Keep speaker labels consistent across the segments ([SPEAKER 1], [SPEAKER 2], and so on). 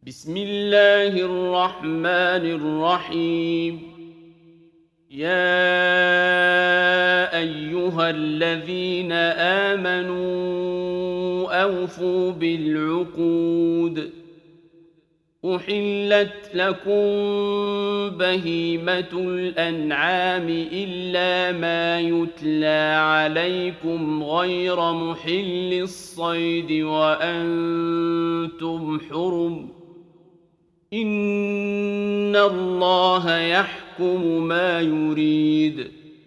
[SPEAKER 1] بسم الله الرحمن الرحيم. يا أيها الذين آمنوا أوفوا بالعقود. أحلت لكم بهيمة الأنعام إلا ما يتلى عليكم غير محل الصيد وأنتم حرم. إن الله يحكم ما يريد.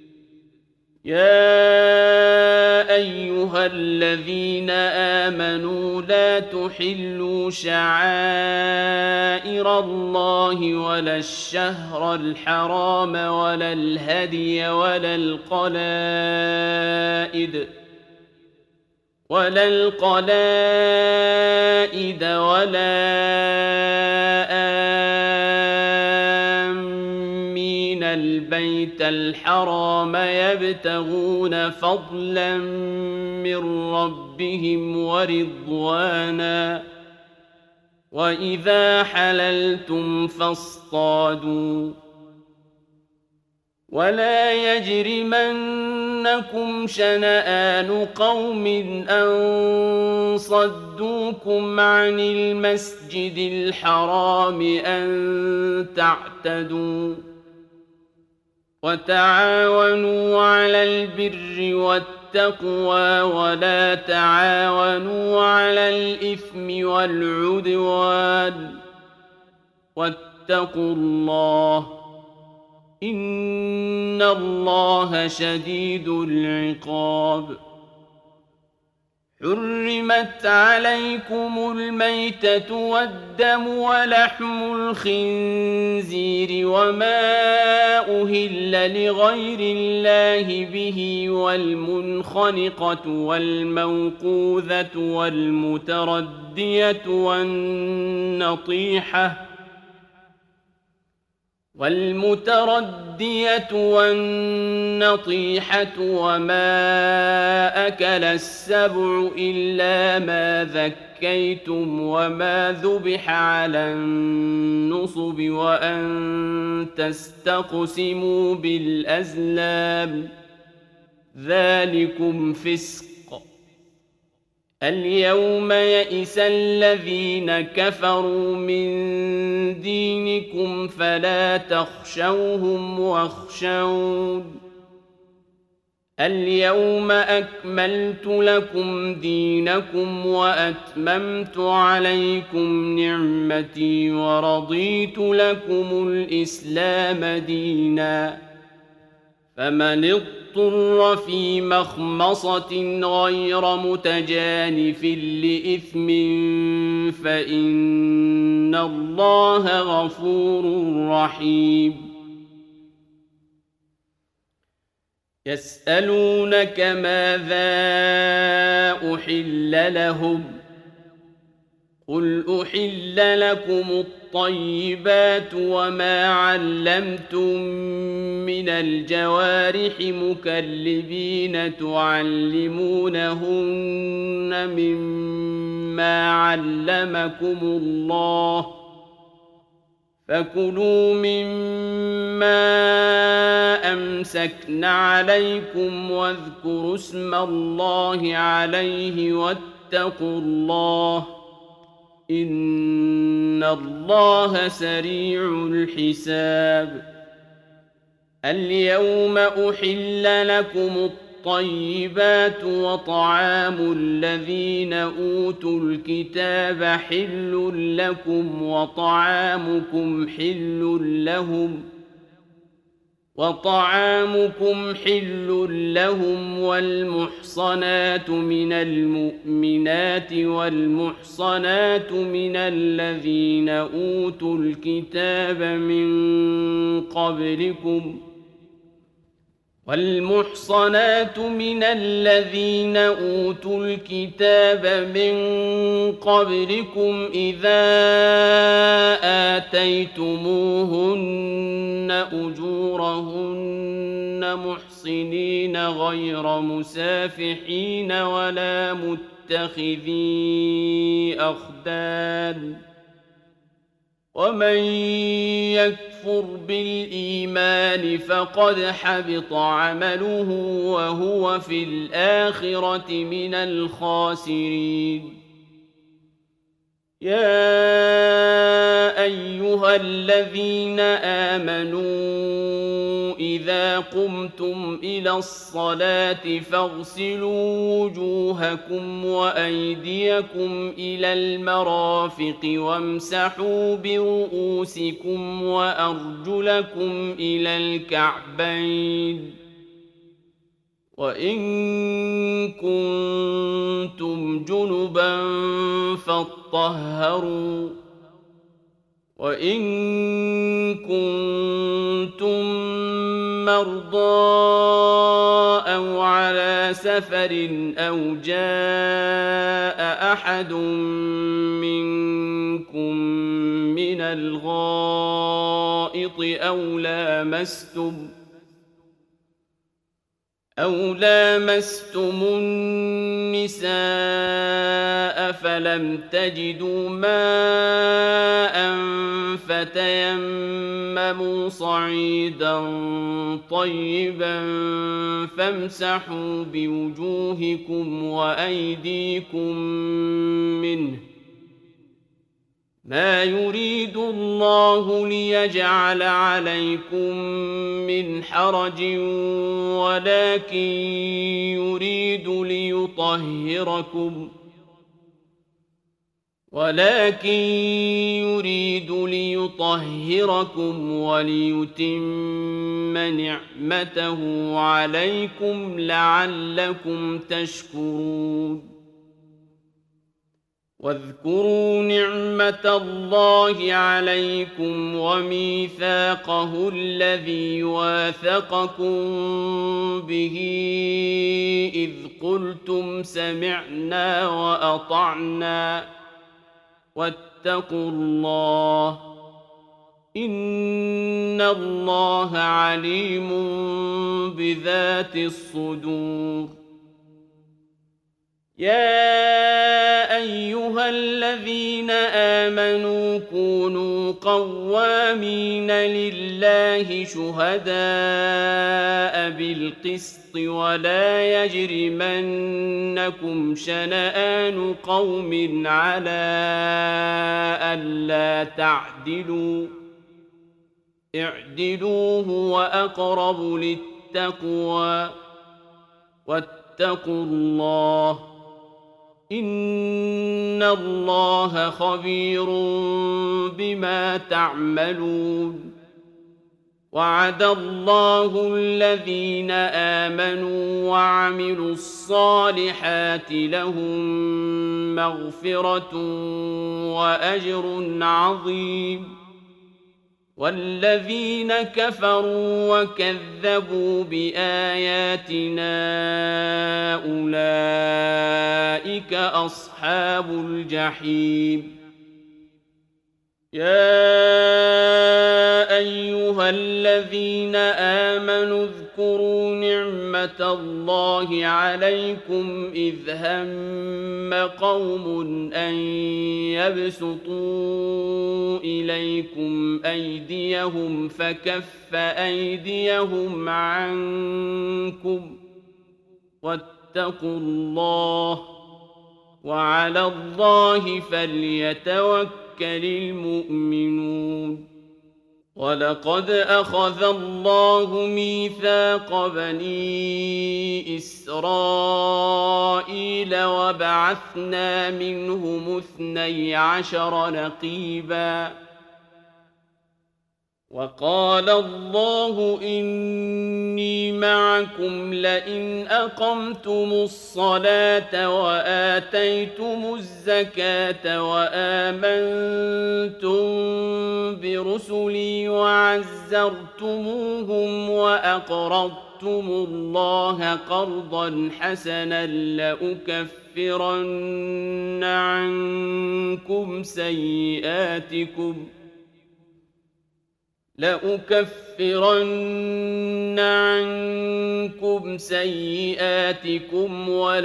[SPEAKER 1] يا أيها الذين آمنوا لا تحلوا شعائر الله ولا الشهر الحرام ولا الهدي ولا القلائد ولا آمين البيت الحرام يبتغون فضلا من ربهم ورضوانا. وإذا حللتم فاصطادوا. ولا يجرمنكم شنآن قوم أن صدوكم عن المسجد الحرام أن تعتدوا. وتعاونوا على البر والتقوى ولا تعاونوا على الإثم والعدوان. واتقوا الله إن الله شديد العقاب. حرمت عليكم الميتة والدم ولحم الخنزير وما أهل لغير الله به والمنخنقة والموقوذة والمتردية والنطيحة وما أكل السبع إلا ما ذكيتم وما ذبح على النصب وأن تستقسموا بالأزلام ذلكم فسق. اليوم يئس الذين كفروا من دينكم فلا تخشوهم واخشون. اليوم أكملت لكم دينكم وأتممت عليكم نعمتي ورضيت لكم الإسلام دينا. فمن اضطر في مخمصة غير متجانف لإثم فإن الله غفور رحيم. يسألونك ماذا أحل لهم قل أحل لكم الطيبات وما علمتم من الجوارح مكلبين تعلمونهن مما علمكم الله فكلوا مما أمسكن عليكم واذكروا اسم الله عليه واتقوا الله إن الله سريع الحساب. اليوم أحل لكم الطيبات وطعام الذين أوتوا الكتاب حل لكم وطعامكم حل لهم والمحصنات من المؤمنات والمحصنات من الذين أوتوا الكتاب من قبلكم إذا آتيتموهن أجورهن محصنين غير مسافحين ولا متخذي أخدان ومن يكفر بالإيمان فقد حبط عمله وهو في الآخرة من الخاسرين. يا أيها الذين آمنوا إذا قمتم إلى الصلاة فاغسلوا وجوهكم وأيديكم إلى المرافق وامسحوا برؤوسكم وأرجلكم إلى الكعبين، وإن كنتم جنبا فاطهروا، وإن كنتم مرضى أو على سفر أو جاء أحد منكم من الغائط أو لامستم النساء فلم تجدوا ماء فتيمموا صعيدا طيبا فامسحوا بوجوهكم وأيديكم منه، ما يريد الله ليجعل عليكم من حرج ولكن يريد ليطهركم وليتم نعمته عليكم لعلكم تشكرون. واذكروا نعمة الله عليكم وميثاقه الذي واثقكم به إذ قلتم سمعنا وأطعنا واتقوا الله إن الله عليم بذات الصدور. يا أيها الذين آمنوا كونوا قوامين لله شهداء بالقسط ولا يجرمنكم شنآن قوم على ألا تعدلوا، اعدلوا هو أقرب للتقوى، واتقوا الله إن الله خبير بما تعملون. وعد الله الذين آمنوا وعملوا الصالحات لهم مغفرة وأجر عظيم، والذين كفروا وكذبوا بآياتنا أولئك أصحاب الجحيم. يا أيها الذين آمنوا اذكروا نعمة الله عليكم إذ هم قوم أن يبسطوا إليكم أيديهم فكف أيديهم عنكم واتقوا الله وعلى الله فليتوكل المؤمنون. ولقد أخذ الله ميثاق بني إسرائيل وبعثنا منهم 12 نقيبا، وقال الله إني معكم لئن أقمتم الصلاة وآتيتم الزكاة وآمنتم برسلي وعزرتموهم وأقرضتم الله قرضا حسنا لأكفرن لأكفرن عنكم سيئاتكم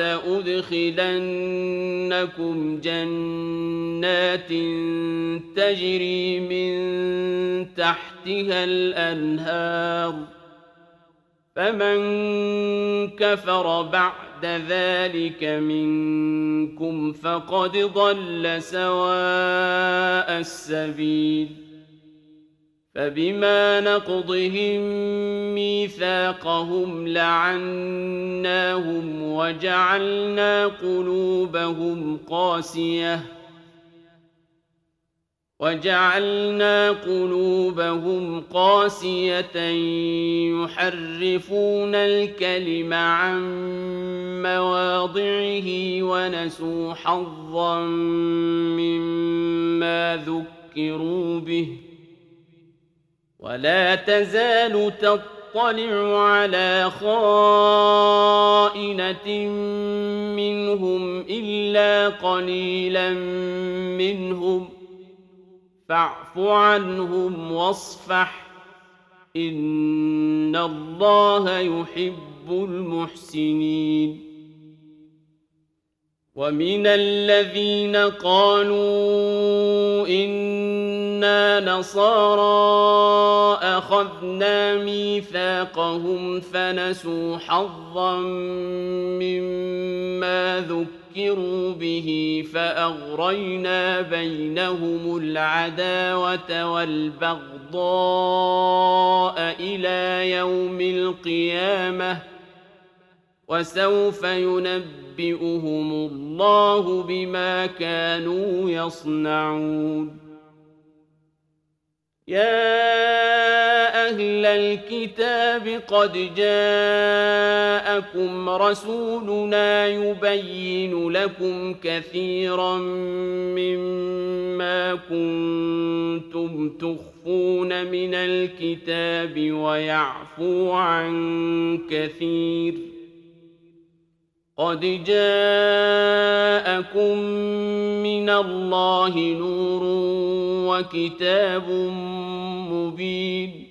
[SPEAKER 1] ولأدخلنكم جنات تجري من تحتها الأنهار فمن كفر بعد ذلك منكم فقد ضل سواء السبيل فبما نقضهم ميثاقهم لعناهم وجعلنا قلوبهم قاسية يحرفون الكلم عن مواضعه ونسوا حظا مما ذكروا به ولا تزال تطلع على خائنة منهم إلا قليلا منهم فاعف عنهم واصفح إن الله يحب المحسنين ومن الذين قالوا إنا نصارى أخذنا ميثاقهم فنسوا حظا مما ذكروا به فأغرينا بينهم العداوة والبغضاء إلى يوم القيامة وسوف ينبئهم الله بما كانوا يصنعون يا أهل الكتاب قد جاءكم رسولنا يبين لكم كثيرا مما كنتم تخفون من الكتاب ويعفو عن كثير قد جاءكم من الله نور وكتاب مبين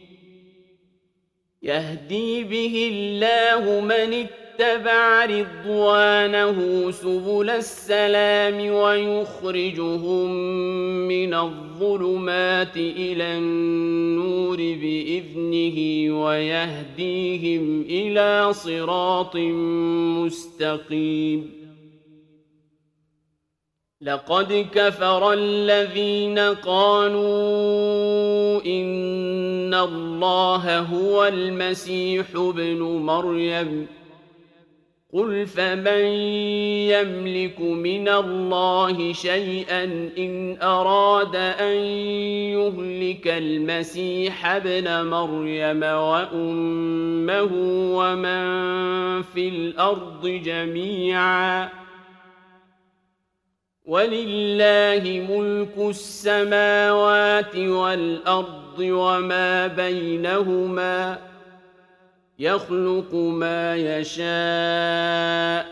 [SPEAKER 1] يهدي به الله من اتبع رضوانه سبل السلام ويخرجهم من الظلمات إلى النور بإذنه ويهديهم إلى صراط مستقيم لقد كفر الذين قالوا إن الله هو المسيح ابن مريم قل فمن يملك من الله شيئا إن أراد أن يهلك المسيح ابن مريم وأمه ومن في الأرض جميعا ولله ملك السماوات والأرض وما بينهما يخلق ما يشاء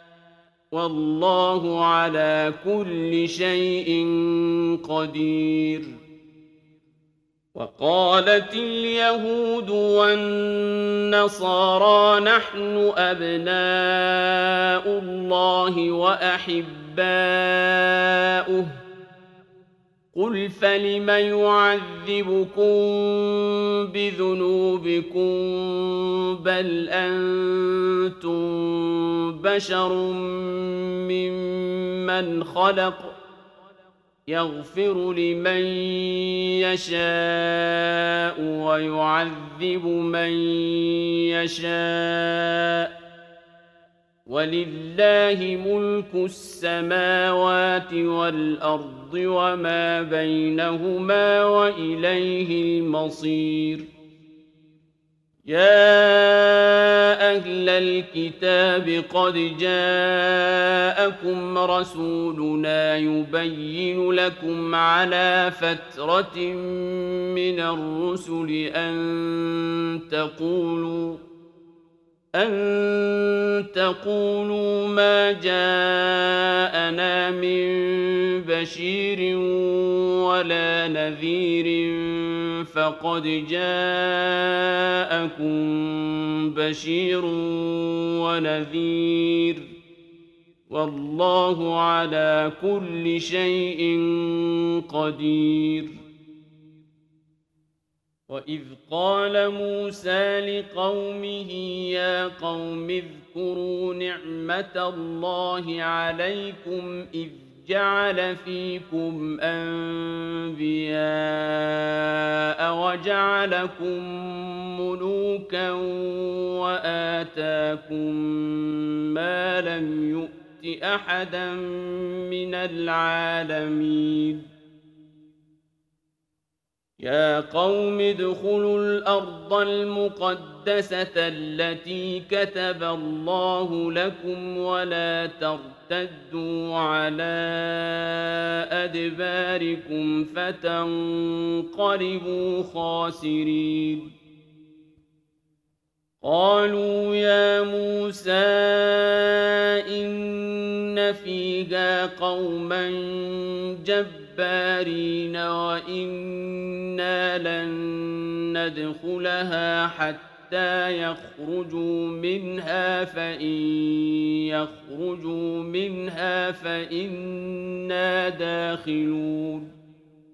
[SPEAKER 1] والله على كل شيء قدير وقالت اليهود والنصارى نحن أبناء الله وأحباؤه قل فلم يعذبكم بذنوبكم بل أنتم بشر ممن خلق يغفر لمن يشاء ويعذب من يشاء ولله ملك السماوات والأرض وما بينهما وإليه المصير يا أهل الكتاب قد جاءكم رسولنا يبين لكم على فترة من الرسل أن تقولوا ما جاءنا من بشير ولا نذير فقد جاءكم بشير ونذير والله على كل شيء قدير. وإذ قال موسى لقومه يا قوم اذكروا نعمة الله عليكم إذ جعل فيكم أنبياء وجعلكم ملوكا وآتاكم ما لم يؤت أحدا من العالمين. يا قوم ادخلوا الأرض المقدسة التي كتب الله لكم ولا ترتدوا على أدباركم فتنقلبوا خاسرين. قالوا يا موسى إن فيها قوما جبارين وإنا لن ندخلها حتى يخرجوا منها فإن يخرجوا منها فإنا داخلون.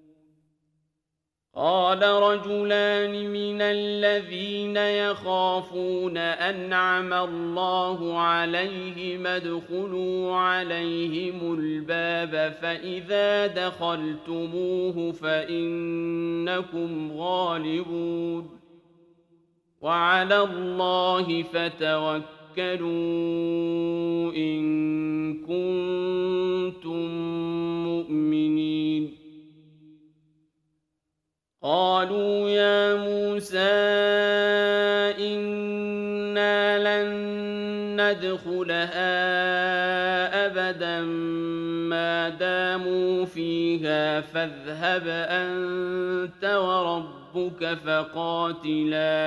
[SPEAKER 1] قال رجلان من الذين يخافون أنعم الله عليهم ادخلوا عليهم الباب فإذا دخلتموه فإنكم غالبون وعلى الله فتوكلوا إن كنتم مؤمنين. قالوا يا موسى إنا لن ندخلها أبدا ما داموا فيها فاذهب أنت وربك فقاتلا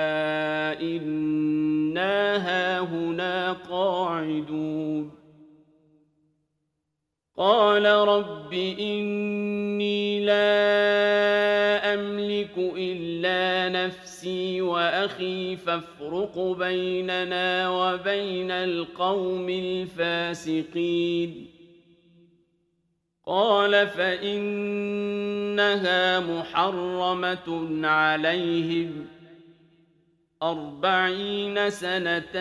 [SPEAKER 1] إنا هاهنا قاعدون. قال رب إني لا أملك إلا نفسي وأخي فافرق بيننا وبين القوم الفاسقين. قال فإنها محرمة عليهم 40 سنة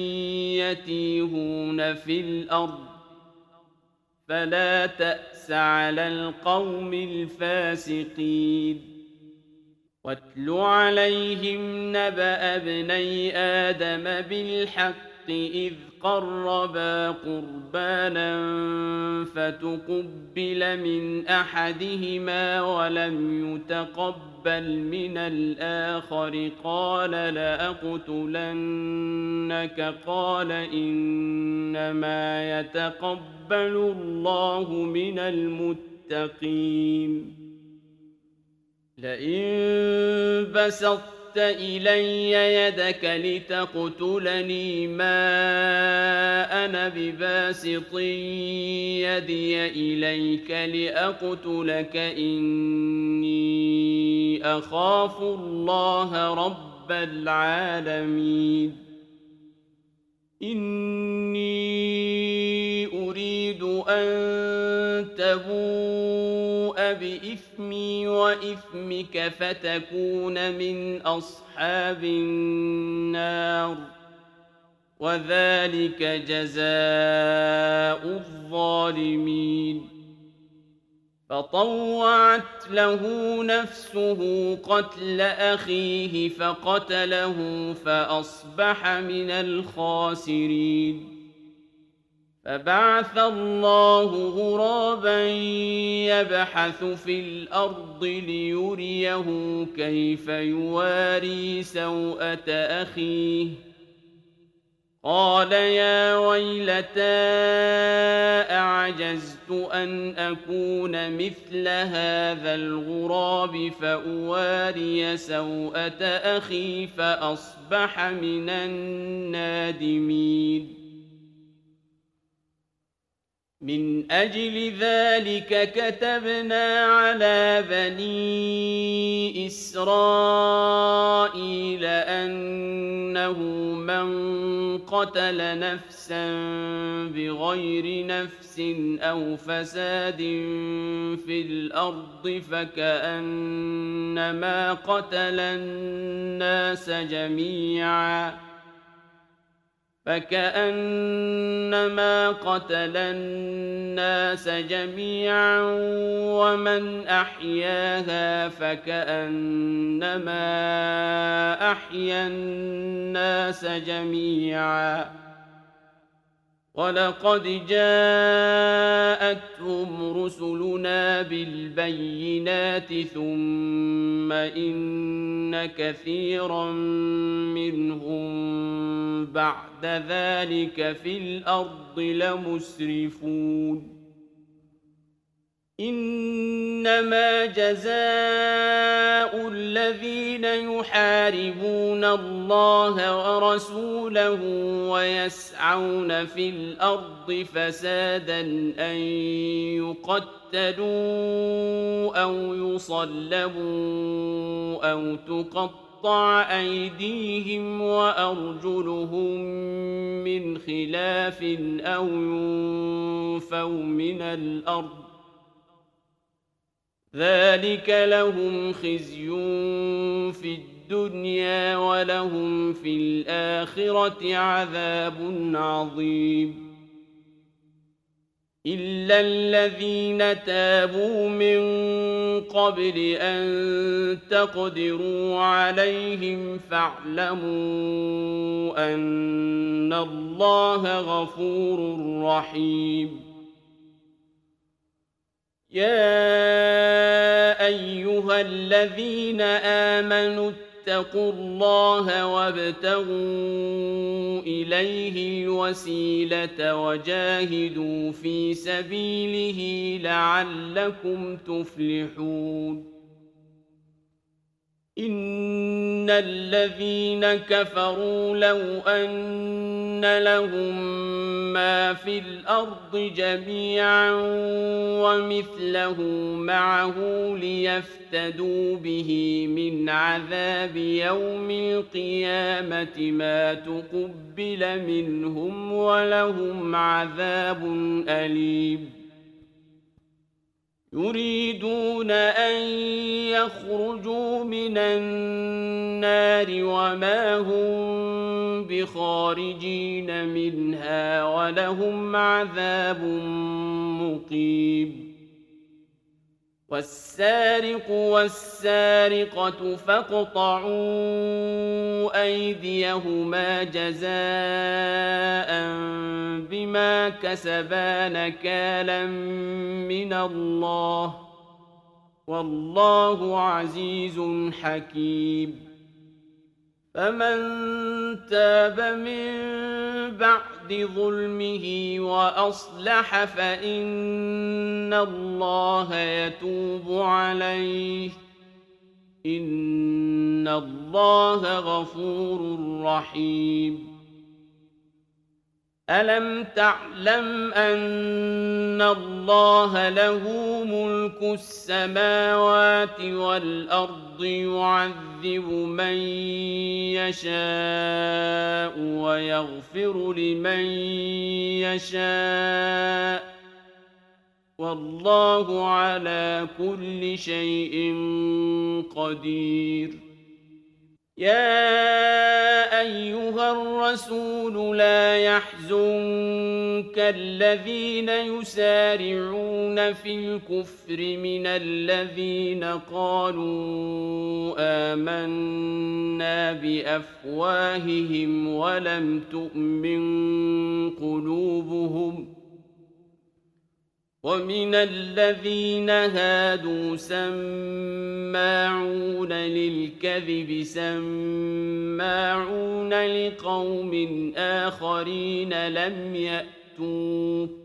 [SPEAKER 1] يتيهون في الأرض فلا تأس على القوم الفاسقين. واتل عليهم نبأ ابني آدم بالحق إذ قربا قربانا فتقبل من أحدهما ولم يتقبل من الآخر قال لأقتلنك قال إنما يتقبل الله من المتقين. لئن بسطت إلي يدك لتقتلني ما أنا بباسط يدي إليك لأقتلك إني أخاف الله رب العالمين. إني أريد أن تبوء بإثمي وإثمك فتكون من أصحاب النار وذلك جزاء الظالمين. فطوعت له نفسه قتل أخيه فقتله فأصبح من الخاسرين. فبعث الله غرابا يبحث في الأرض ليريه كيف يواري سوءة أخيه قال يا ويلتى أعجزت أن أكون مثل هذا الغراب فأواري سوءة أخي فأصبح من النادمين من أجل ذلك كتبنا على بني إسرائيل أنه من قتل نفسا بغير نفس أو فساد في الأرض فكأنما قتل الناس جميعا ومن أحياها فكأنما أحيا الناس جميعا ولقد جاءتهم رسلنا بالبينات ثم إن كثيرا منهم بعد ذلك في الأرض لمسرفون إنما جزاء الذين يحاربون الله ورسوله ويسعون في الأرض فسادا أن يقتلوا أو يصلبوا أو تقطع أيديهم وأرجلهم من خلاف أو ينفوا من الأرض ذلك لهم خزي في الدنيا ولهم في الآخرة عذاب عظيم إلا الذين تابوا من قبل أن تقدروا عليهم فاعلموا أن الله غفور رحيم يا أيها الذين آمنوا اتقوا الله وابتغوا إليه الوسيلة وجاهدوا في سبيله لعلكم تفلحون إن الذين كفروا لو أن لهم ما في الأرض جميعا ومثله معه ليفتدوا به من عذاب يوم القيامة ما تقبل منهم ولهم عذاب أليم يريدون أن يخرجوا من النار وما هم بخارجين منها ولهم عذاب مقيم والسارق والسارقة فاقطعوا أيديهما جزاء بما كسبا نكالا من الله والله عزيز حكيم فمن تاب من بعد ظلمه وأصلح فإن الله يتوب عليه إن الله غفور رحيم ألم تعلم أن الله له ملك السماوات والأرض يعذب من يشاء ويغفر لمن يشاء والله على كل شيء قدير يا أيها الرسول لا يحزنك الذين يسارعون في الكفر من الذين قالوا آمنا بأفواههم ولم تؤمن قلوبهم ومن الذين هادوا سماعون للكذب سماعون لقوم آخرين لم يأتوك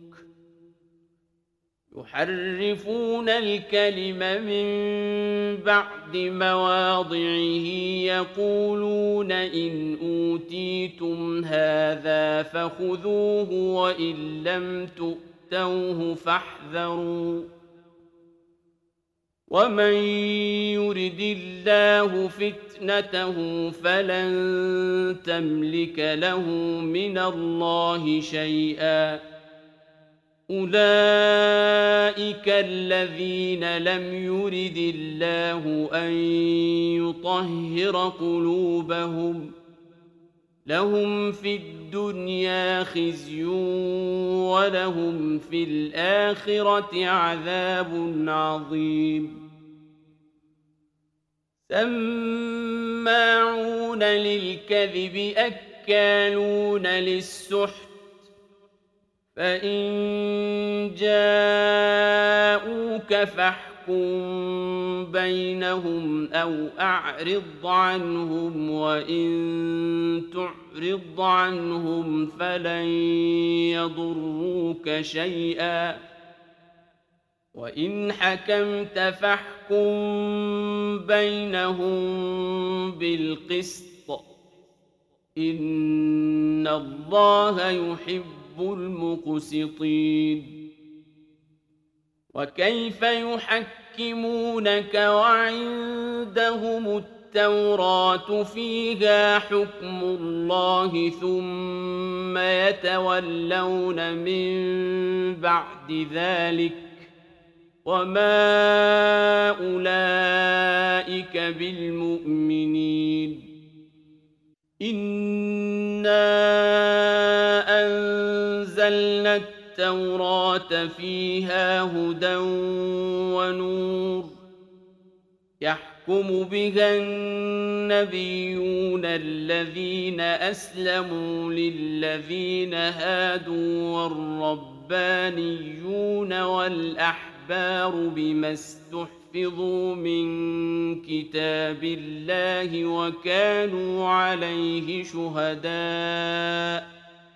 [SPEAKER 1] يحرفون الكلم من بعد مواضعه يقولون إن أوتيتم هذا فخذوه وإن لم تؤتوه فاحذروا ومن يرد الله فتنته فلن تملك له من الله شيئا أولئك الذين لم يرد الله أن يطهر قلوبهم لهم في الدنيا خزي ولهم في الآخرة عذاب عظيم سماعون للكذب أكالون للسحت فإن جاءوك فاحكم بينهم أو أعرض عنهم وإن تعرض عنهم فلن يضروك شيئا وإن حكمت فاحكم بينهم بالقسط إن الله يحب المقسطين وكيف يحكمونك وعندهم التوراة فيها حكم الله ثم يتولون من بعد ذلك وما أولئك بالمؤمنين إنا أنزلنا التوراة فيها هدى ونور يحكم بها النبيون الذين أسلموا للذين هادوا والربانيون والأحبار بما استحفظوا من كتاب الله وكانوا عليه شهداء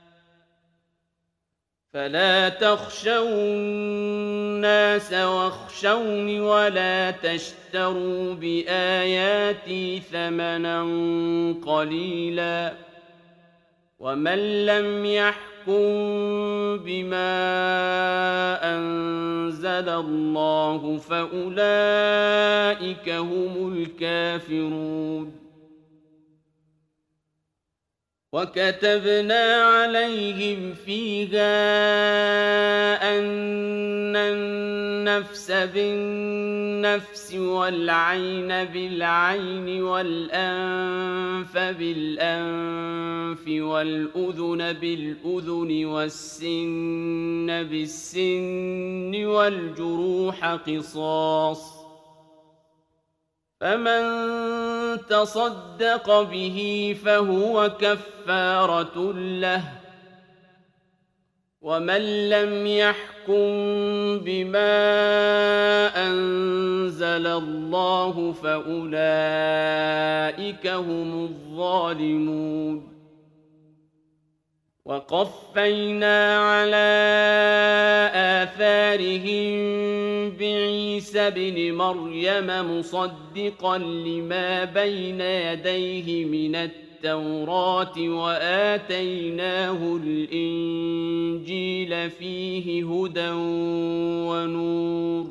[SPEAKER 1] فلا تخشوا الناس واخشوني ولا تشتروا بآياتي ثمنا قليلا ومن لم يحكم بما أنزل الله فأولئك هم الكافرون وكتبنا عليهم فيها أن النفس بالنفس والعين بالعين والأنف بالأنف والأذن بالأذن والسن بالسن والجروح قصاص فمن تصدق به فهو كفارة له ومن لم يحكم بما أنزل الله فأولئك هم الظالمون وقفينا على آثارهم بعيسى ابن مريم مصدقا لما بين يديه من التوراة وآتيناه الإنجيل فيه هدى ونور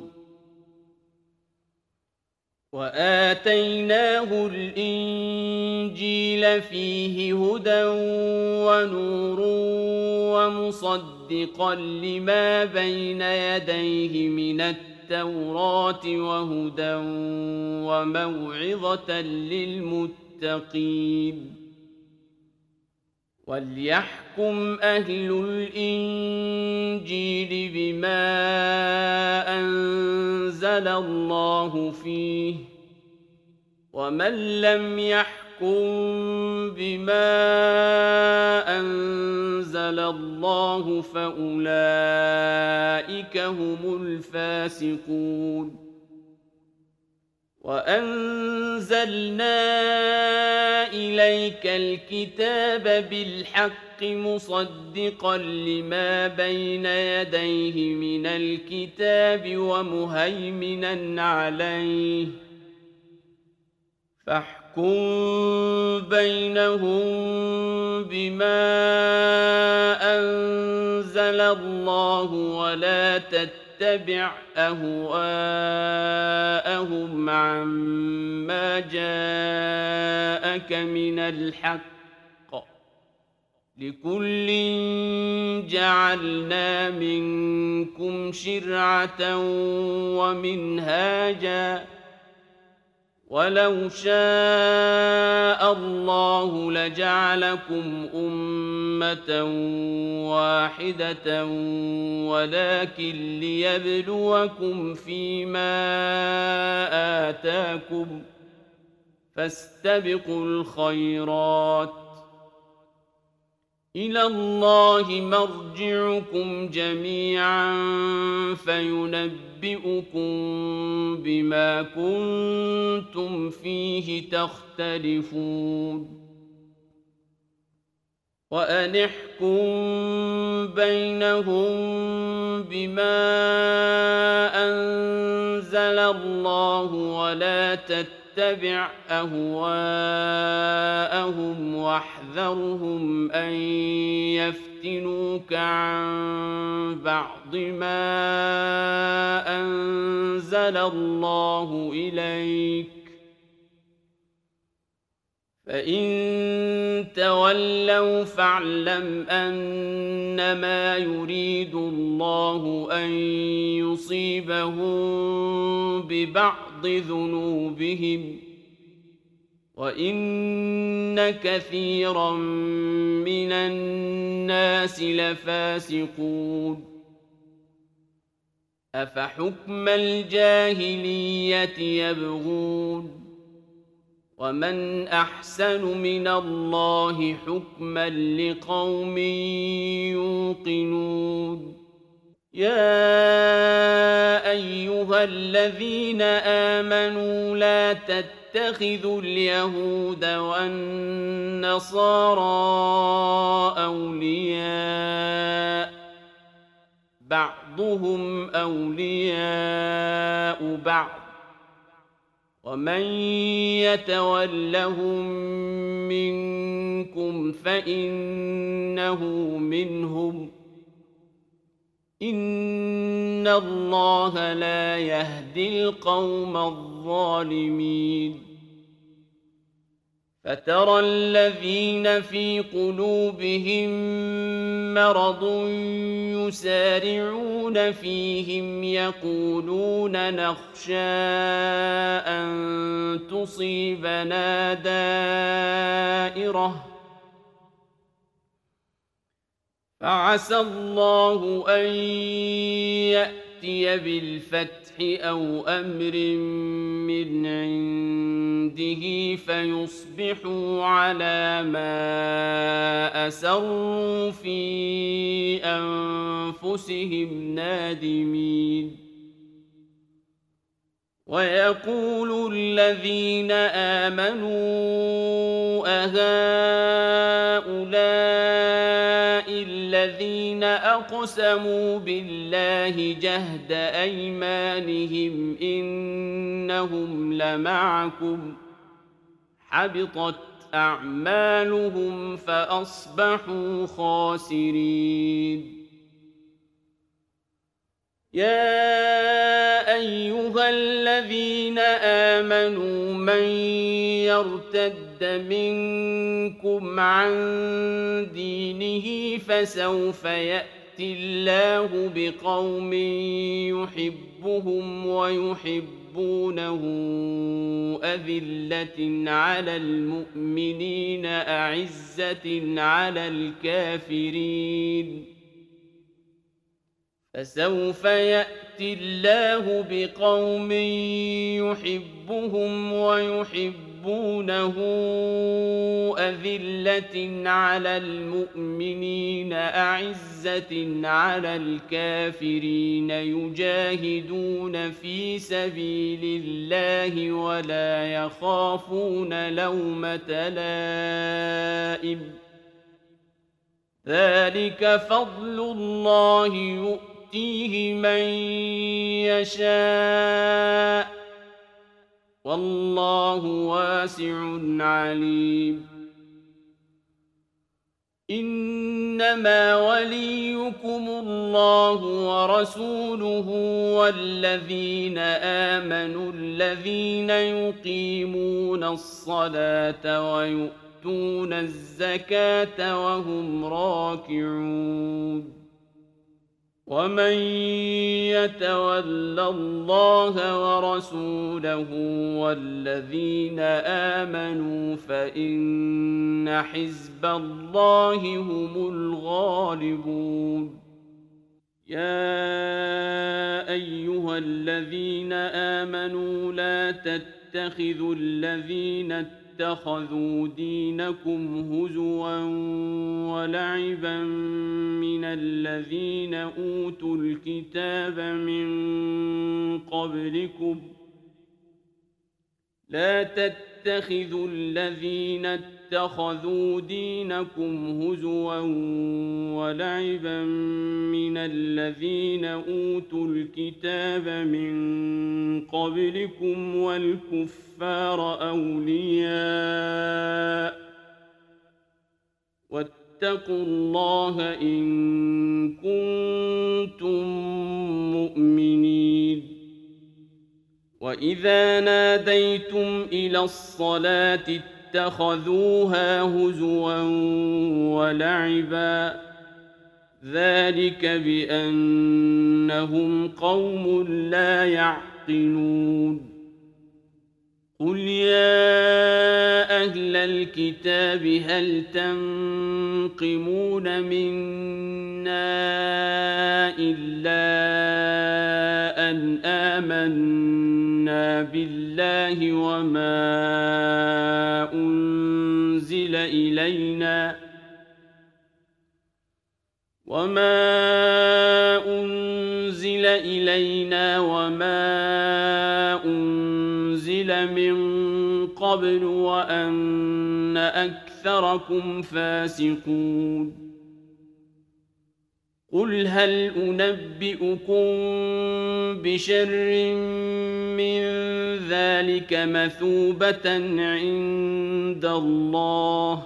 [SPEAKER 1] وآتيناه الإنجيل فيه هدى ونور ومصدقا لما بين يديه من التوراة وهدى وموعظة للمتقين وليحكم أهل الإنجيل بما أنزل الله فيه ومن لم يحكم بما أنزل الله فأولئك هم الفاسقون وأنزلنا إليك الكتاب بالحق مصدقا لما بين يديه من الكتاب ومهيمنا عليه فاحكم بينهم بما أنزل الله ولا تتبع أهواءهم عما جاءك من الحق لكل جعلنا منكم شرعة ومنهاجا ولو شاء الله لجعلكم أمة واحدة ولكن ليبلوكم فيما آتاكم فاستبقوا الخيرات إلى الله مرجعكم جميعا فينبئكم بما كنتم فيه تختلفون وأن احكم بينهم بما أنزل الله ولا تتبع أهواءهم واحذرهم أن يفتنوك عن بعض ما أنزل الله إليك فإن تولوا فاعلم أنما يريد الله أن يصيبهم ببعض ذنوبهم وإن كثيرا من الناس لفاسقون أفحكم الجاهلية يبغون ومن أحسن من الله حكما لقوم يوقنون يا أيها الذين آمنوا لا تتخذوا اليهود والنصارى أولياء بعضهم أولياء بعض ومن يتولهم منكم فإنه منهم إن الله لا يهدي القوم الظالمين فترى الذين في قلوبهم مرض يسارعون فيهم يقولون نخشى أن تصيبنا دائرة فعسى الله أن يأتي بالفتح أو أمر من عنده فيصبحوا على ما أسروا في أنفسهم نادمين ويقول الذين آمنوا أهؤلاء الذين أقسموا بالله جهد أيمانهم إنهم لمعكم حبطت أعمالهم فأصبحوا خاسرين يا أيها الذين آمنوا من يرتد منكم عن دينه فسوف يأتي الله بقوم يحبهم ويحبونه أذلة على المؤمنين أعزة على الكافرين فسوف يأتي الله بقوم يحبهم ويحبونه أذلة على المؤمنين أعزة على الكافرين يجاهدون في سبيل الله ولا يخافون لومة لائم ذلك فضل الله يؤتيه من يشاء والله واسع عليم إنما وليكم الله ورسوله والذين آمنوا الذين يقيمون الصلاة ويؤتون الزكاة وهم راكعون ومن يتول الله ورسوله والذين آمنوا فإن حزب الله هم الغالبون يا أيها الذين آمنوا لا تتخذوا الذين اتخذوا دينكم هزوا ولعبا من الذين أوتوا الكتاب من قبلكم لا تتخذوا الذين اتخذوا دينكم هزوا ولعبا من الذين أوتوا الكتاب من قبلكم والكفار أولياء واتقوا الله إن كنتم مؤمنين وإذا ناديتم إلى الصلاة اتخذوها هزوا ولعبا ذلك بأنهم قوم لا يعقلون قل يا أهل الكتاب هل تنقمون منا إلا أن آمنا بالله وما أنزل إلينا وما أنزل من قبل وأن أكثركم فاسقون قل هل أنبئكم بشر من ذلك مثوبة عند الله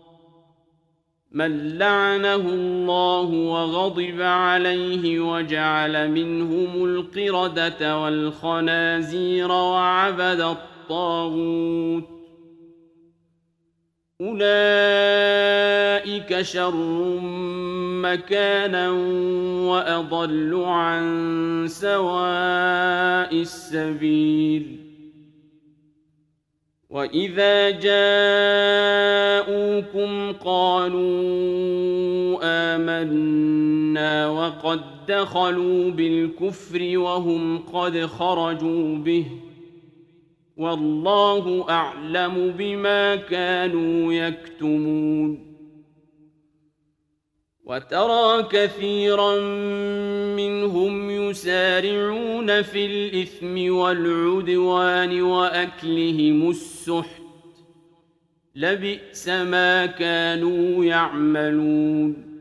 [SPEAKER 1] من لعنه الله وغضب عليه وجعل منهم القردة والخنازير وعبد الطاغوت أولئك شر مكانا وأضل عن سواء السبيل وإذا جاءوكم قالوا آمنا وقد دخلوا بالكفر وهم قد خرجوا به والله أعلم بما كانوا يكتمون وترى كثيرا منهم يسارعون في الإثم والعدوان وأكلهم السحت لبئس ما كانوا يعملون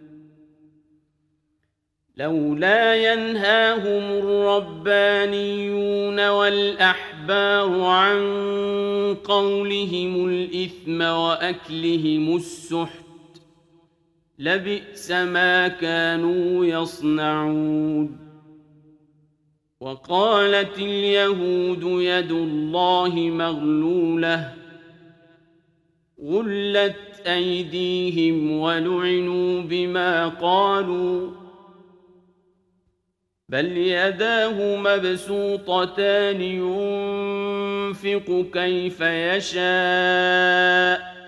[SPEAKER 1] لولا ينهاهم الربانيون والأحبار عن قولهم الإثم وأكلهم السحت لبئس ما كانوا يصنعون وقالت اليهود يد الله مغلولة غلت أيديهم ولعنوا بما قالوا بل يداه مبسوطتان ينفق كيف يشاء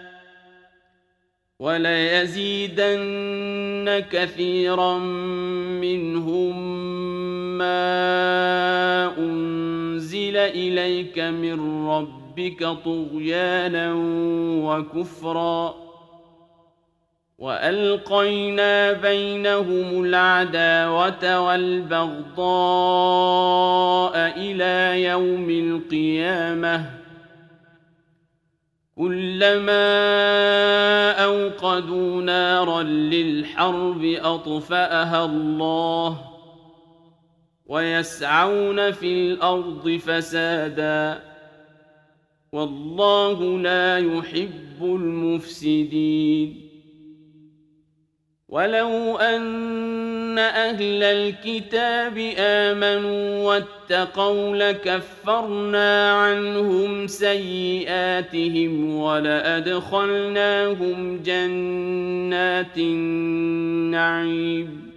[SPEAKER 1] وليزيدن كثيرا منهم ما أنزل إليك من ربك طغيانا وكفرا وألقينا بينهم العداوة والبغضاء إلى يوم القيامة كلما أوقدوا نارا للحرب أطفأها الله ويسعون في الأرض فسادا والله لا يحب المفسدين ولو أن أهل الكتاب آمنوا واتقوا لكفرنا عنهم سيئاتهم ولأدخلناهم جنات النعيم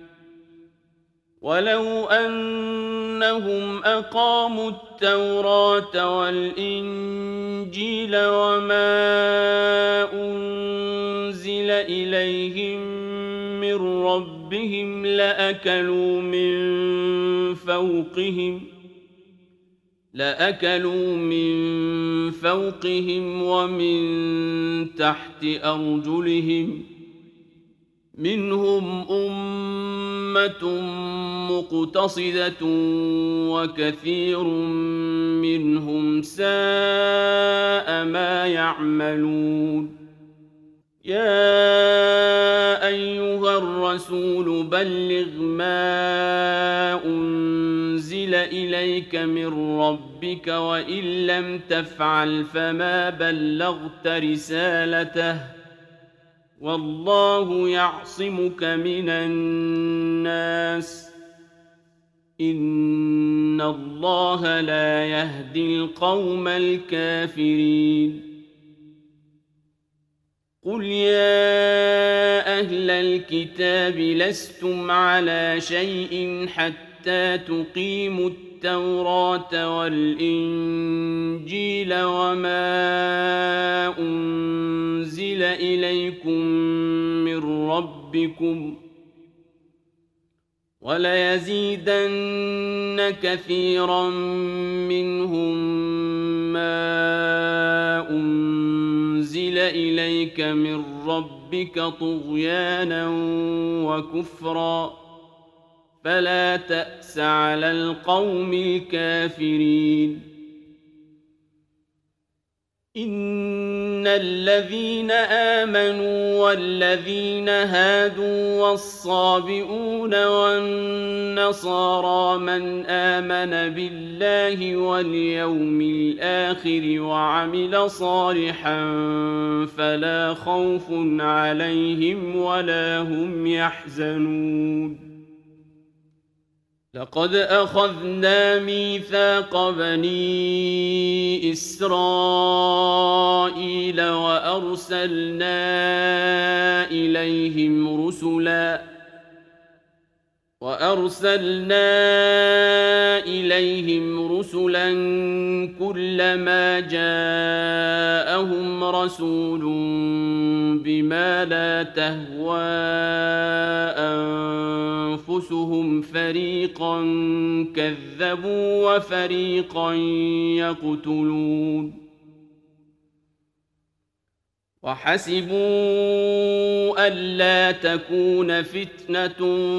[SPEAKER 1] ولو أنهم أقاموا التوراة والإنجيل وما أنزل إليهم من ربهم لأكلوا من فوقهم ومن تحت أرجلهم منهم أمة مقتصدة وكثير منهم ساء ما يعملون يا أيها الرسول بلغ ما أنزل إليك من ربك وإن لم تفعل فما بلغت رسالته والله يعصمك من الناس إن الله لا يهدي القوم الكافرين قل يا أهل الكتاب لستم على شيء حتى تقيموا التوراة والإنجيل وما أنزل إليكم من ربكم وليزيدن كثيرا منهم ما أنزل إليك من ربك طغيانا وكفرا فلا تأس على القوم الكافرين إن الذين آمنوا والذين هادوا والصابئون والنصارى من آمن بالله واليوم الآخر وعمل صالحا فلا خوف عليهم ولا هم يحزنون لقد أخذنا ميثاق بني إسرائيل وأرسلنا إليهم رسلا كلما جاءهم رسول بما لا تهوى أنفسهم فريقا كذبوا وفريقا يقتلون وحسبوا ألا تكون فتنة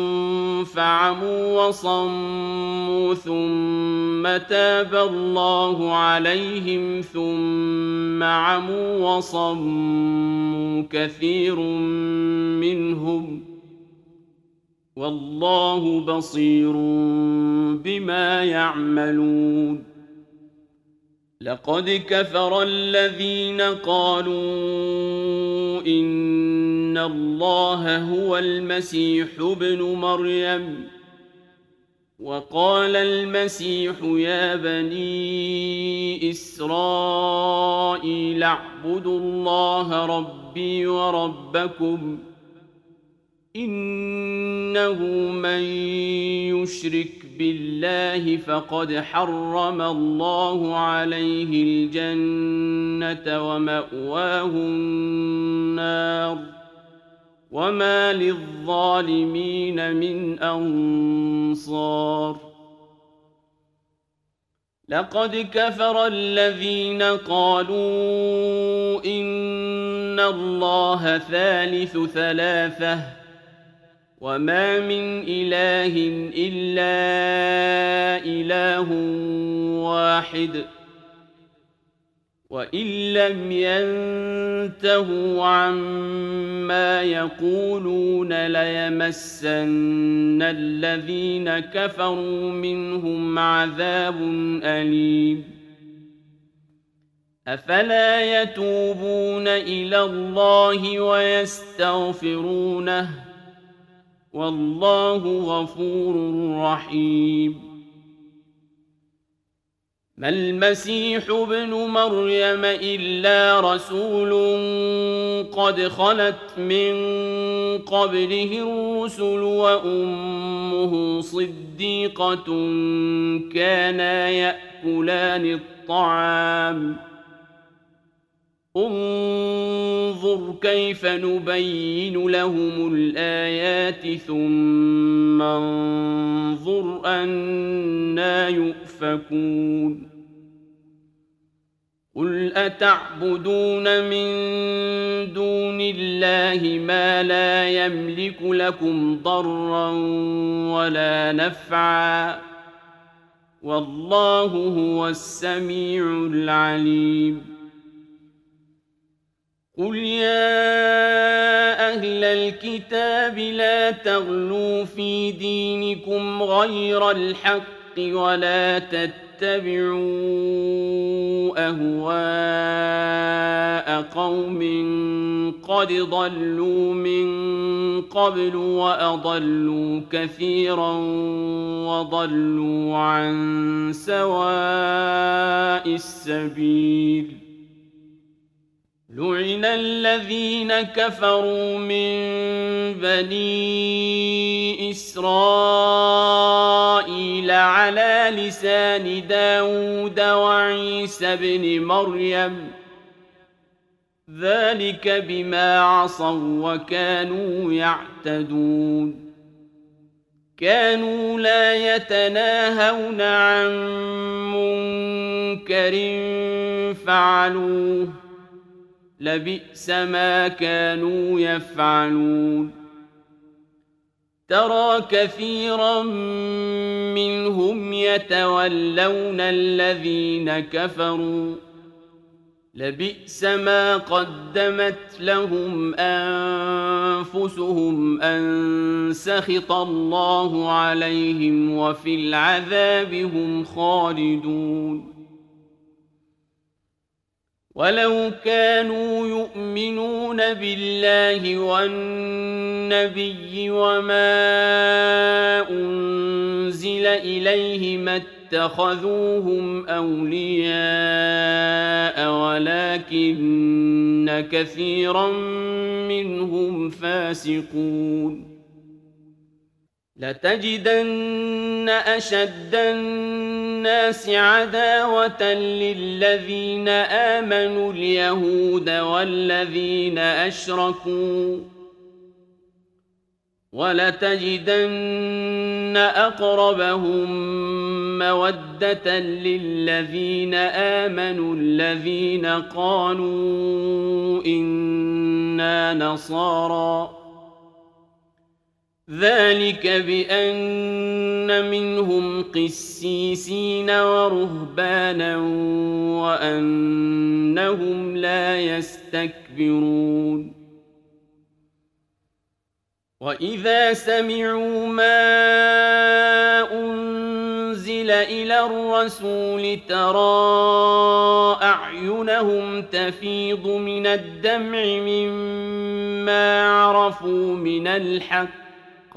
[SPEAKER 1] فعموا وصموا ثم تاب الله عليهم ثم عموا وصموا كثير منهم والله بصير بما يعملون لقد كفر الذين قالوا إن الله هو المسيح ابن مريم وقال المسيح يا بني إسرائيل اعبدوا الله ربي وربكم إنه من يشرك بالله فقد حرم الله عليه الجنة ومأواه النار وما للظالمين من أنصار لقد كفر الذين قالوا إن الله ثالث ثلاثة وما من إله إلا إله واحد وإن لم ينتهوا عما يقولون ليمسن الذين كفروا منهم عذاب أليم أفلا يتوبون إلى الله ويستغفرونه والله غفور رحيم ما المسيح ابن مريم إلا رسول قد خلت من قبله الرسل وأمه صديقة كانا يأكلان الطعام انظر كيف نبين لهم الآيات ثم انظر أنى يؤفكون قل أتعبدون من دون الله ما لا يملك لكم ضرا ولا نفعا والله هو السميع العليم قل يا أهل الكتاب لا تغلوا في دينكم غير الحق ولا تتبعوا أهواء قوم قد ضلوا من قبل وأضلوا كثيرا وضلوا عن سواء السبيل لعن الذين كفروا من بني إسرائيل على لسان داود وعيسى بن مريم ذلك بما عصوا وكانوا يعتدون كانوا لا يتناهون عن منكر فعلوه لبئس ما كانوا يفعلون ترى كثيرا منهم يتولون الذين كفروا لبئس ما قدمت لهم أنفسهم أن سخط الله عليهم وفي العذاب هم خالدون ولو كانوا يؤمنون بالله والنبي وما أنزل إليه ما اتخذوهم أولياء ولكن كثيرا منهم فاسقون لتجدن أشد الناس عداوة للذين آمنوا اليهود والذين أشركوا ولتجدن أقربهم مودة للذين آمنوا الذين قالوا إنا نصارى ذلك بأن منهم قسيسين ورهبانا وأنهم لا يستكبرون وإذا سمعوا ما أنزل إلى الرسول ترى أعينهم تفيض من الدمع مما عرفوا من الحق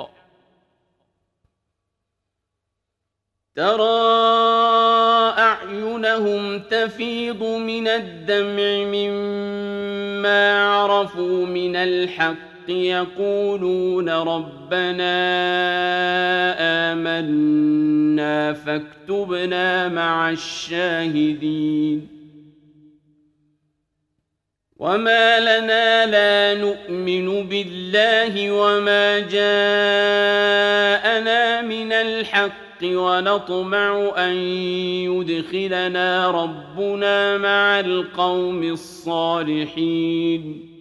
[SPEAKER 1] تفيض من الدمع مما عرفوا من الحق يقولون ربنا آمنا فاكتبنا مع الشاهدين وما لنا لا نؤمن بالله وما جاءنا من الحق ونطمع أن يدخلنا ربنا مع القوم الصالحين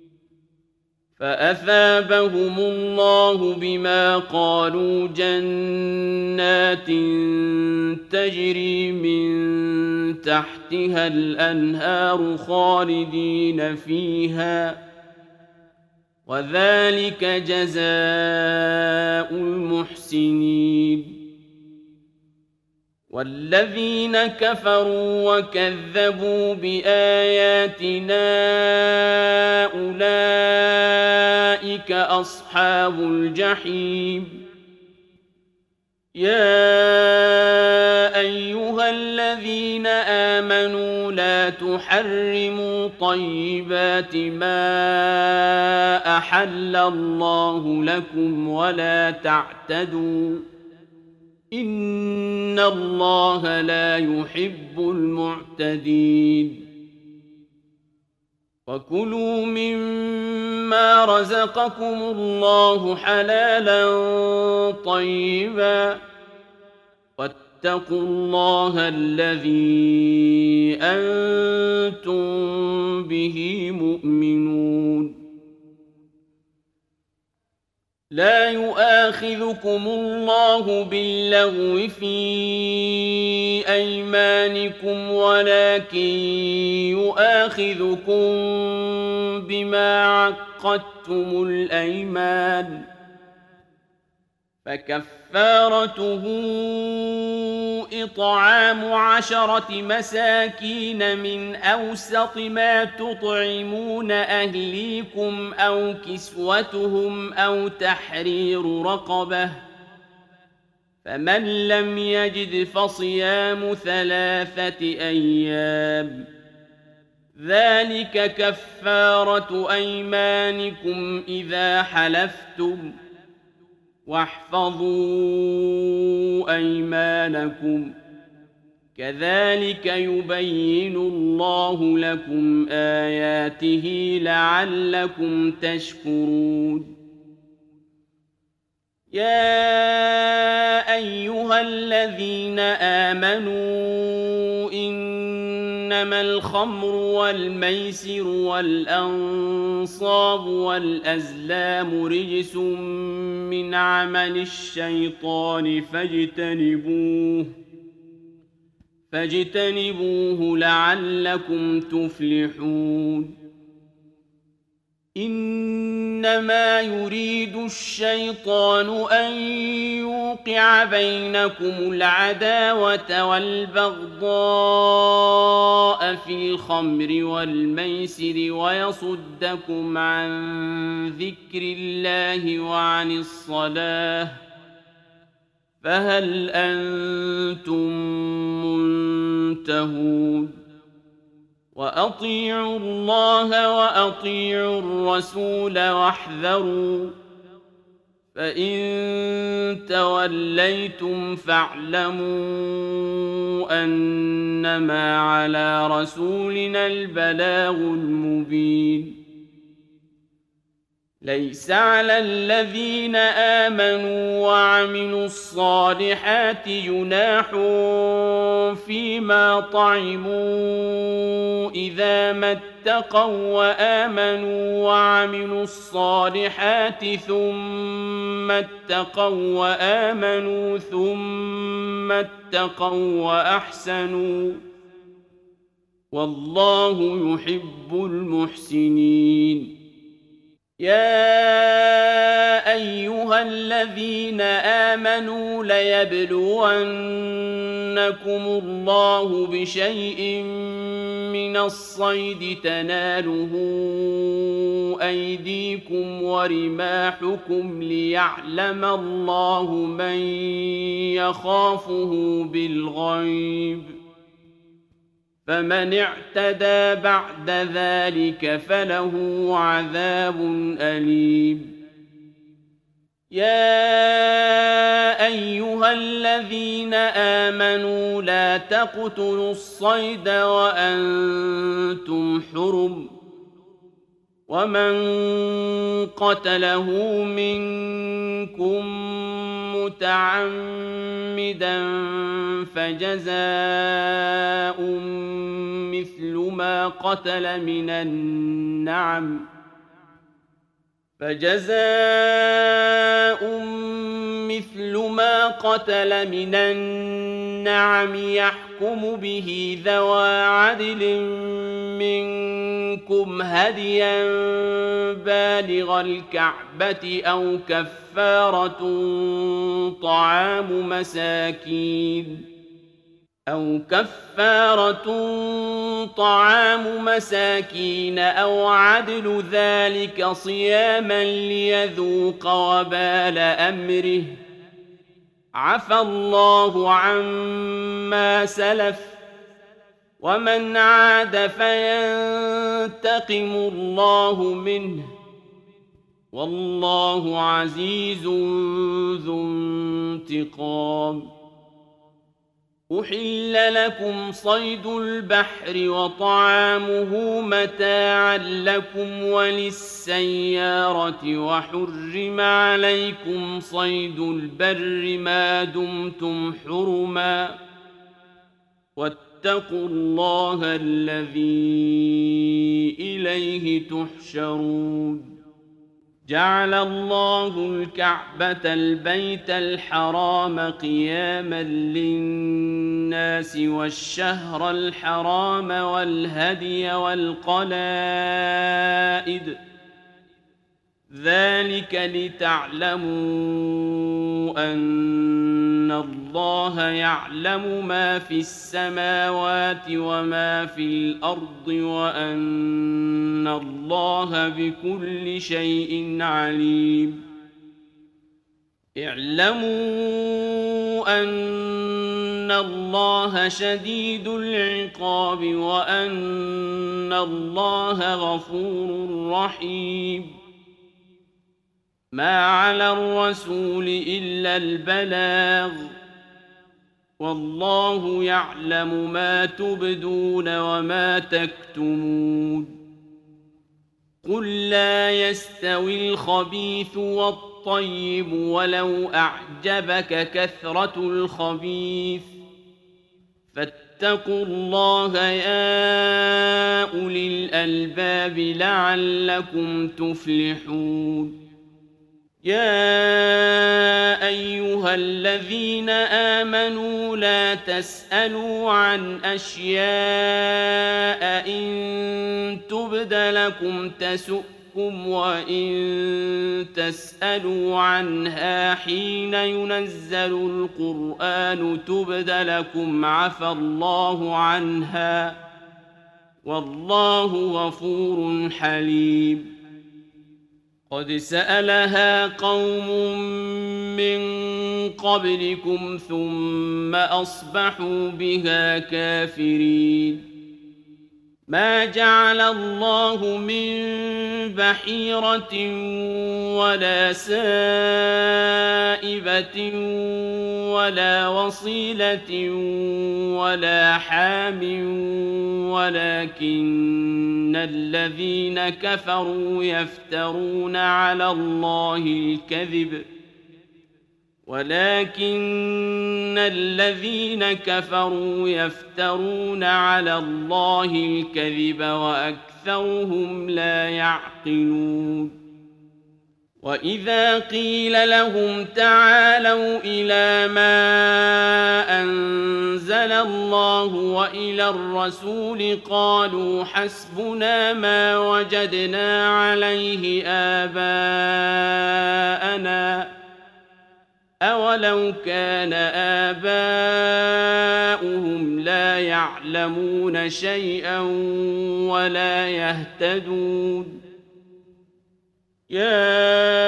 [SPEAKER 1] فأثابهم الله بما قالوا جنات تجري من تحتها الأنهار خالدين فيها وذلك جزاء المحسنين والذين كفروا وكذبوا بآياتنا أولئك أصحاب الجحيم يا أيها الذين آمنوا لا تحرموا طيبات ما أحل الله لكم ولا تعتدوا إن الله لا يحب المعتدين وكلوا مما رزقكم الله حلالا طيبا واتقوا الله الذي أنتم به مؤمنون لا يؤاخذكم الله باللغو في أيمانكم ولكن يؤاخذكم بما عقدتم الأيمان فكفارته إطعام 10 مساكين من أوسط ما تطعمون أهليكم أو كسوتهم أو تحرير رقبة فمن لم يجد فصيام 3 أيام ذلك كفارة أيمانكم إذا حلفتم واحفظوا أيمانكم كذلك يبين الله لكم آياته لعلكم تشكرون يا أيها الذين آمنوا إنما الخمر والميسر والأنصاب والأزلام رجس من عمل الشيطان فاجتنبوه لعلكم تفلحون إنما يريد الشيطان أن يوقع بينكم العداوة والبغضاء في الخمر والميسر ويصدكم عن ذكر الله وعن الصلاة فهل أنتم منتهون وأطيعوا الله وأطيعوا الرسول واحذروا فإن توليتم فاعلموا أنما على رسولنا البلاغ المبين ليس على الذين آمنوا وعملوا الصالحات جناح فيما طعموا إذا ما اتقوا وآمنوا وعملوا الصالحات ثم اتقوا وآمنوا ثم اتقوا وأحسنوا والله يحب المحسنين يا أيها الذين آمنوا ليبلونكم الله بشيء من الصيد تناله أيديكم ورماحكم ليعلم الله من يخافه بالغيب فمن اعتدى بعد ذلك فله عذاب أليم يا أيها الذين آمنوا لا تقتلوا الصيد وأنتم حرم ومن قتله منكم متعمدا فجزاء مثل ما قتل من النعم يحكم به ذوى عدل منكم هديا بالغ الكعبة أو كفارة طعام مساكين أو عدل ذلك صياما ليذوق وبال أمره عفى الله عما سلف ومن عاد فينتقم الله منه والله عزيز ذو انتقام. أحل لكم صيد البحر وطعامه متاعا لكم وللسيارة وحرم عليكم صيد البر ما دمتم حرما واتقوا الله الذي إليه تحشرون. جعل الله الكعبة البيت الحرام قياما للناس والشهر الحرام والهدي والقلائد ذلك لتعلموا أن الله يعلم ما في السماوات وما في الأرض وأن الله بكل شيء عليم. اعلموا أن الله شديد العقاب وأن الله غفور رحيم. ما على الرسول إلا البلاغ والله يعلم ما تبدون وما تكتمون. قل لا يستوي الخبيث والطيب ولو أعجبك كثرة الخبيث فاتقوا الله يا أولي الألباب لعلكم تفلحون. يا أيها الذين آمنوا لا تسألوا عن أشياء إن تبد لكم تسؤكم وإن تسألوا عنها حين ينزل القرآن تبد لكم عفى الله عنها والله غفور حليم. قد سألها قوم من قبلكم ثم أصبحوا بها كافرين. ما جعل الله من بحيرة ولا سائبة ولا وصيلة ولا حام ولكن الذين كفروا يفترون على الله الكذب وأكثرهم لا يعقلون. وإذا قيل لهم تعالوا إلى ما أنزل الله وإلى الرسول قالوا حسبنا ما وجدنا عليه آباءنا أولو كان آباؤهم لا يعلمون شيئا ولا يهتدون. يا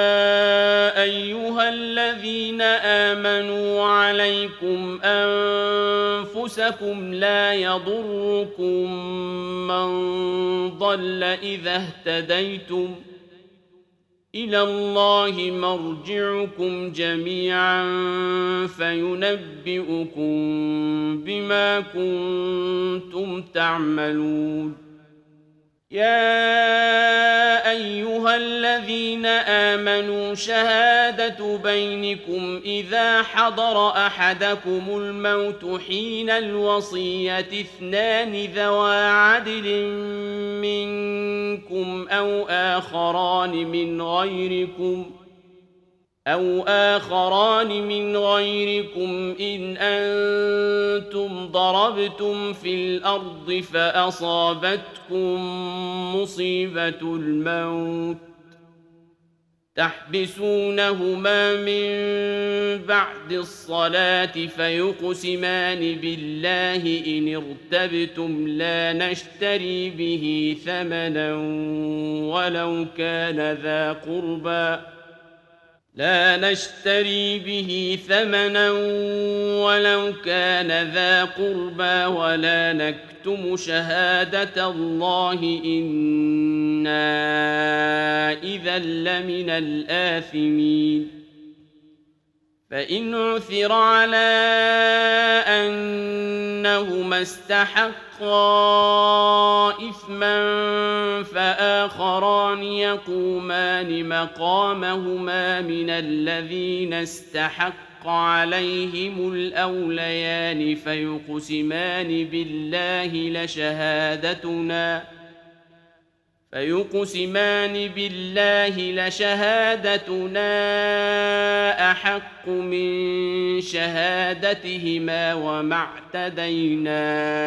[SPEAKER 1] أيها الذين آمنوا عليكم أنفسكم لا يضركم من ضل إذا اهتديتم إلى الله مرجعكم جميعا فينبئكم بما كنتم تعملون. يا أيها الذين آمنوا شهادة بينكم إذا حضر أحدكم الموت حين الوصية اثنان ذوى عدل منكم أو آخران من غيركم إن أنتم ضربتم في الأرض فأصابتكم مصيبة الموت تحبسونهما من بعد الصلاة فيقسمان بالله إن ارتبتم لا نشتري به ثمنا ولو كان ذا قربى ولا نكتم شهادة الله إنا إذا لمن الآثمين فإن عثر على أنهما استحقا إثما فآخران يقومان مقامهما من الذين استحق عليهم الأوليان فيقسمان بالله لشهادتنا أحق من شهادتهما وما اعتدينا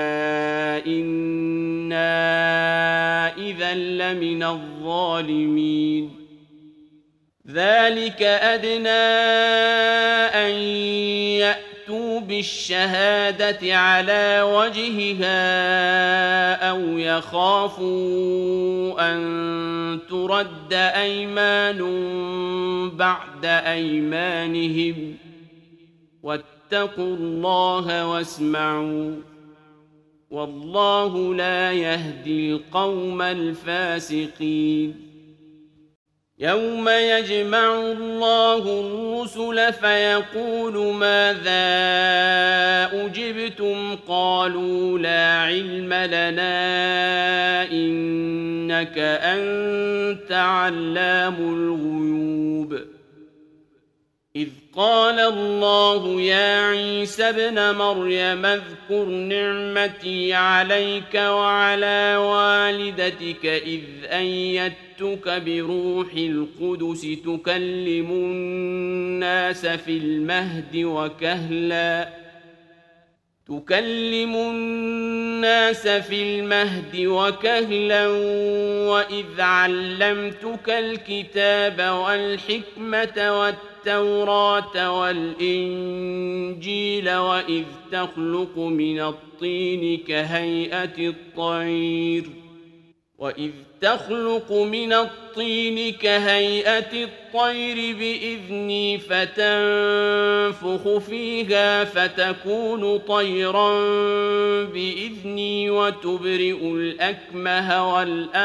[SPEAKER 1] إنا إذا لمن الظالمين ذلك أدنى أن يأتوا بالشهادة على وجهها أو يخافوا أن ترد أيمان بعد أيمانهم واتقوا الله واسمعوا والله لا يهدي القوم الفاسقين يوم يجمع الله الرسل فيقول ماذا أجبتم قالوا لا علم لنا إنك أنت علام الغيوب إذ قال الله يا عيسى ابن مريم اذكر نعمتي عليك وعلى والدتك إذ أيدتك بروح القدس تكلم الناس في المهد وكهلا وإذ علمتك الكتاب والحكمة والتوراة والإنجيل وإذ تخلق من الطين كهيئة الطير بإذني فتنفخ فيها فتكون طيرا بإذني وتبرئ الأكمه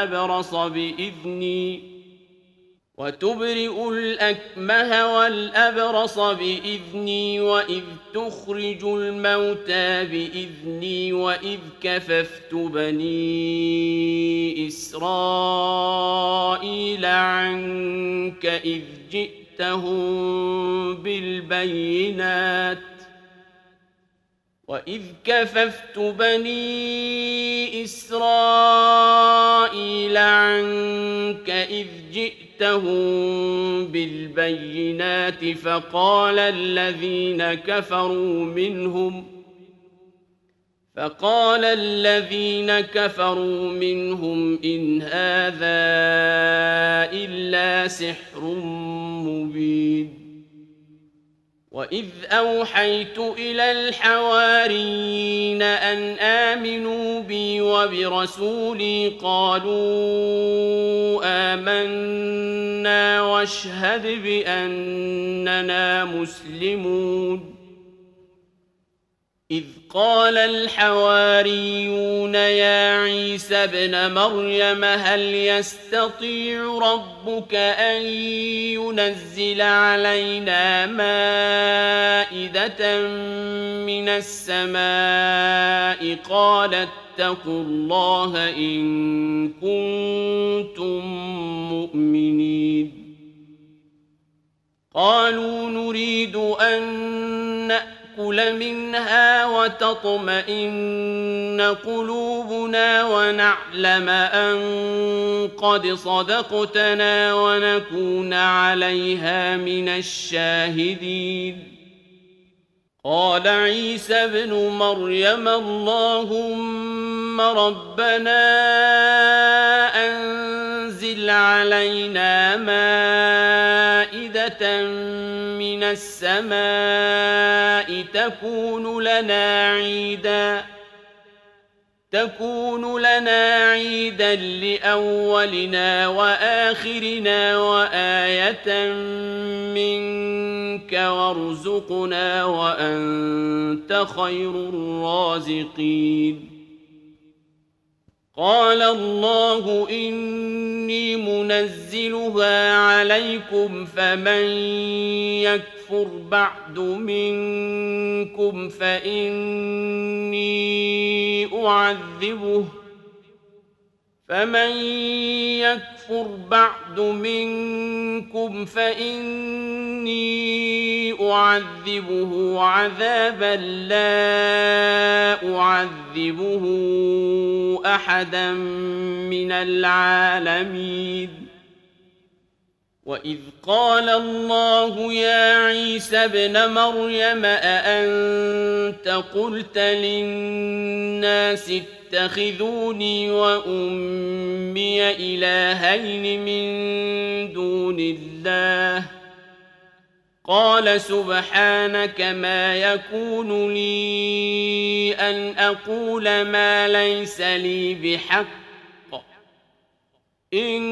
[SPEAKER 1] والأبرص بإذني وإذ تخرج الموتى بإذني وإذ كففت بني إسرائيل عنك إذ جئتهم بالبينات فقال الذين كفروا منهم إن هذا إلا سحر مبين وإذ أوحيت إلى الحواريين أن آمنوا بي وبرسولي قالوا آمنا واشهد بأننا مسلمون إذ قال الحواريون يا عيسى ابن مريم هل يستطيع ربك أن ينزل علينا مائدة من السماء قال اتقوا الله إن كنتم مؤمنين قالوا نريد أن نأكل منها وتطمئن قلوبنا ونعلم أن قد صدقتنا ونكون عليها من الشاهدين. قال عيسى ابن مريم اللهم ربنا أنزل علينا مائدة من السماء تكون لنا عيدا لأولنا وآخرنا وآية منك وارزقنا وأنت خير الرازقين. قال الله إني منزلها عليكم فمن يكفر بعد منكم فإني أعذبه عذابا لا أعذبه أحدا من العالمين. وإذ قال الله يا عيسى ابن مريم أأنت قلت للناس اتخذوني وأمي إلهين من دون الله قال سبحانك ما يكون لي أن أقول ما ليس لي بحق إن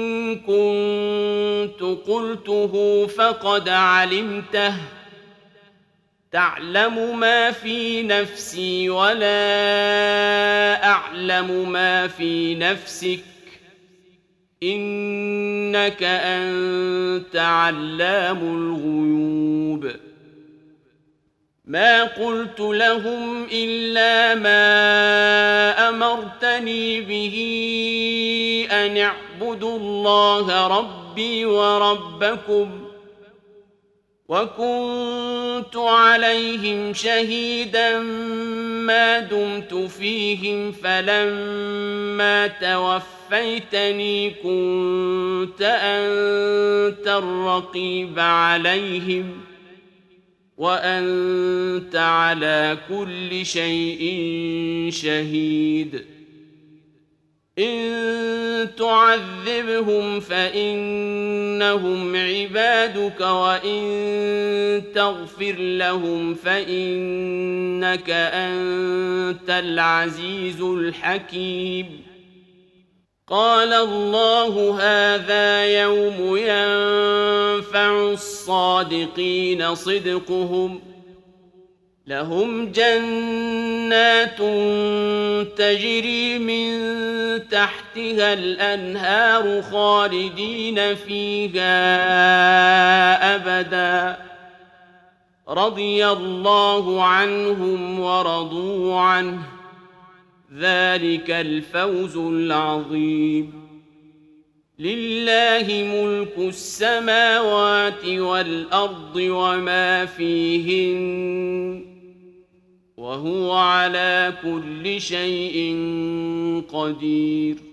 [SPEAKER 1] كنت قلته فقد علمته تعلم ما في نفسي ولا أعلم ما في نفسك إنك أنت علام الغيوب. ما قلت لهم إلا ما أمرتني به أن اعبدوا الله ربي وربكم وكنت عليهم شهيدا ما دمت فيهم فلما توفيتني كنت أنت الرقيب عليهم وأنت على كل شيء شهيد. إن تعذبهم فإنهم عبادك وإن تغفر لهم فإنك أنت العزيز الحكيم. قال الله هذا يوم ينفع الصادقين صدقهم لهم جنات تجري من تحتها الأنهار خالدين فيها أبدا رضي الله عنهم ورضوا عنه ذلك الفوز العظيم. لله ملك السماوات والأرض وما فيهن وهو على كل شيء قدير.